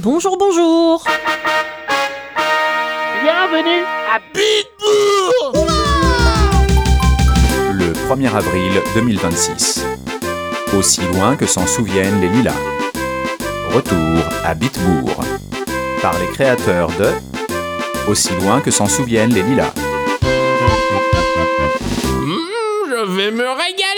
Bonjour, bonjour. Bienvenue à Bitbourg. Le 1er avril 2026. Aussi loin que s'en souviennent les lilas. Retour à Bitbourg. Par les créateurs de Aussi loin que s'en souviennent les lilas. Je vais me régaler.